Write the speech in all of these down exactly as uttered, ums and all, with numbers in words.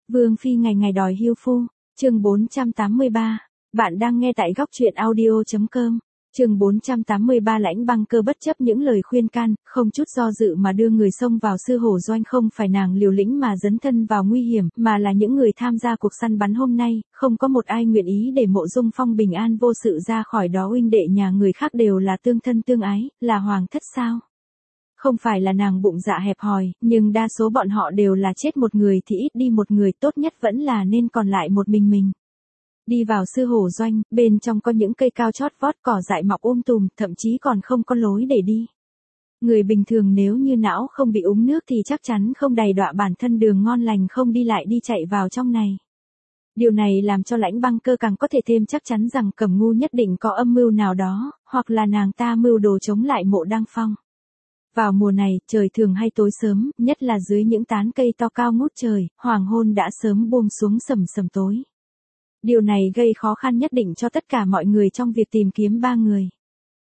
Vương phi ngày ngày đòi hưu phu, chương bốn trăm tám mươi ba. Bạn đang nghe tại góc truyện audio chấm com. Chương bốn trăm tám mươi ba Lãnh Băng Cơ bất chấp những lời khuyên can, không chút do dự mà đưa người xông vào sư hổ doanh. Không phải nàng liều lĩnh mà dấn thân vào nguy hiểm, mà là những người tham gia cuộc săn bắn hôm nay, không có một ai nguyện ý để Mộ Dung Phong bình an vô sự ra khỏi đó. Huynh đệ nhà người khác đều là tương thân tương ái, là hoàng thất sao? Không phải là nàng bụng dạ hẹp hòi, nhưng đa số bọn họ đều là chết một người thì ít đi một người, tốt nhất vẫn là nên còn lại một mình mình. Đi vào sư hổ doanh, bên trong có những cây cao chót vót, cỏ dại mọc um tùm, thậm chí còn không có lối để đi. Người bình thường nếu như não không bị úng nước thì chắc chắn không đầy đọa bản thân đường ngon lành không đi lại đi chạy vào trong này. Điều này làm cho Lãnh Băng Cơ càng có thể thêm chắc chắn rằng Cẩm Ngu nhất định có âm mưu nào đó, hoặc là nàng ta mưu đồ chống lại Mộ Đăng Phong. Vào mùa này, trời thường hay tối sớm, nhất là dưới những tán cây to cao ngút trời, hoàng hôn đã sớm buông xuống sầm sầm tối. Điều này gây khó khăn nhất định cho tất cả mọi người trong việc tìm kiếm ba người.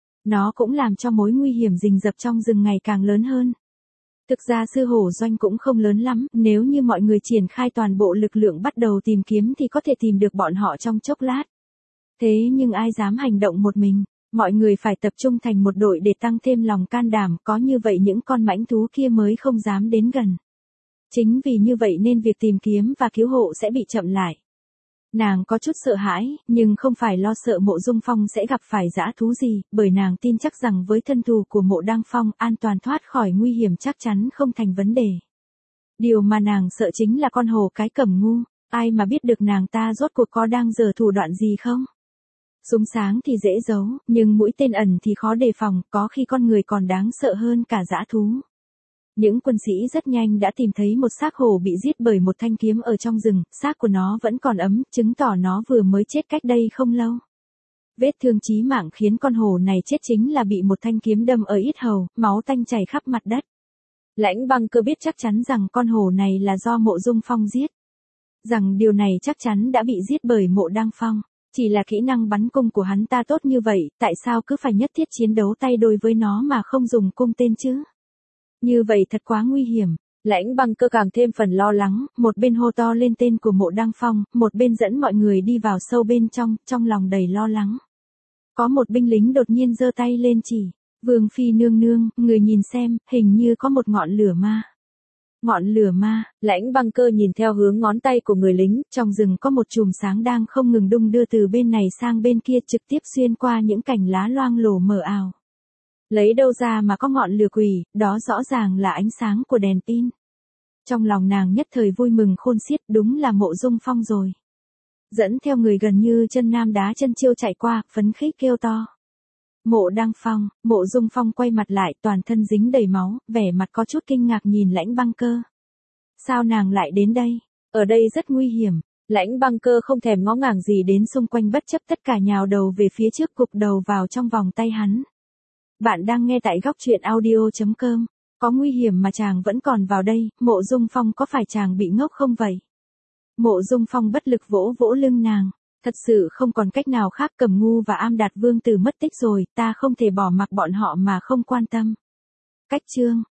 Nó cũng làm cho mối nguy hiểm rình rập trong rừng ngày càng lớn hơn. Thực ra sư hổ doanh cũng không lớn lắm, nếu như mọi người triển khai toàn bộ lực lượng bắt đầu tìm kiếm thì có thể tìm được bọn họ trong chốc lát. Thế nhưng ai dám hành động một mình? Mọi người phải tập trung thành một đội để tăng thêm lòng can đảm, có như vậy những con mãnh thú kia mới không dám đến gần. Chính vì như vậy nên việc tìm kiếm và cứu hộ sẽ bị chậm lại. Nàng có chút sợ hãi, nhưng không phải lo sợ Mộ Dung Phong sẽ gặp phải dã thú gì, bởi nàng tin chắc rằng với thân thù của Mộ Đăng Phong, an toàn thoát khỏi nguy hiểm chắc chắn không thành vấn đề. Điều mà nàng sợ chính là con hổ cái Cẩm Ngu, ai mà biết được nàng ta rốt cuộc có đang giở thủ đoạn gì không? Súng sáng thì dễ giấu, nhưng mũi tên ẩn thì khó đề phòng, có khi con người còn đáng sợ hơn cả dã thú. Những quân sĩ rất nhanh đã tìm thấy một xác hổ bị giết bởi một thanh kiếm ở trong rừng, xác của nó vẫn còn ấm, chứng tỏ nó vừa mới chết cách đây không lâu. Vết thương chí mạng khiến con hổ này chết chính là bị một thanh kiếm đâm ở yết hầu, máu tanh chảy khắp mặt đất. Lãnh Băng Cơ biết chắc chắn rằng con hổ này là do Mộ Dung Phong giết. Rằng điều này chắc chắn đã bị giết bởi Mộ Đăng Phong. Chỉ là kỹ năng bắn cung của hắn ta tốt như vậy, tại sao cứ phải nhất thiết chiến đấu tay đôi với nó mà không dùng cung tên chứ? Như vậy thật quá nguy hiểm. Lãnh Băng Cơ càng thêm phần lo lắng, một bên hô to lên tên của Mộ Đăng Phong, một bên dẫn mọi người đi vào sâu bên trong, trong lòng đầy lo lắng. Có một binh lính đột nhiên giơ tay lên chỉ, Vương phi nương nương, người nhìn xem, hình như có một ngọn lửa ma. Ngọn lửa ma, Lãnh Băng Cơ nhìn theo hướng ngón tay của người lính, trong rừng có một chùm sáng đang không ngừng đung đưa từ bên này sang bên kia, trực tiếp xuyên qua những cành lá loang lổ mờ ảo. Lấy đâu ra mà có ngọn lửa quỷ, đó rõ ràng là ánh sáng của đèn pin. Trong lòng nàng nhất thời vui mừng khôn xiết, đúng là Mộ Dung Phong rồi. Dẫn theo người gần như chân nam đá chân chiêu chạy qua, phấn khích kêu to. Mộ Đăng Phong, Mộ Dung Phong quay mặt lại, toàn thân dính đầy máu, vẻ mặt có chút kinh ngạc nhìn Lãnh Băng Cơ. Sao nàng lại đến đây? Ở đây rất nguy hiểm. Lãnh Băng Cơ không thèm ngó ngàng gì đến xung quanh, bất chấp tất cả nhào đầu về phía trước, cụp đầu vào trong vòng tay hắn. Bạn đang nghe tại góc truyện audio chấm com. Có nguy hiểm mà chàng vẫn còn vào đây, Mộ Dung Phong có phải chàng bị ngốc không vậy? Mộ Dung Phong bất lực vỗ vỗ lưng nàng. Thật sự không còn cách nào khác, Cẩm Ngu và Am Đạt Vương Tử mất tích rồi, ta không thể bỏ mặc bọn họ mà không quan tâm. Cách chương,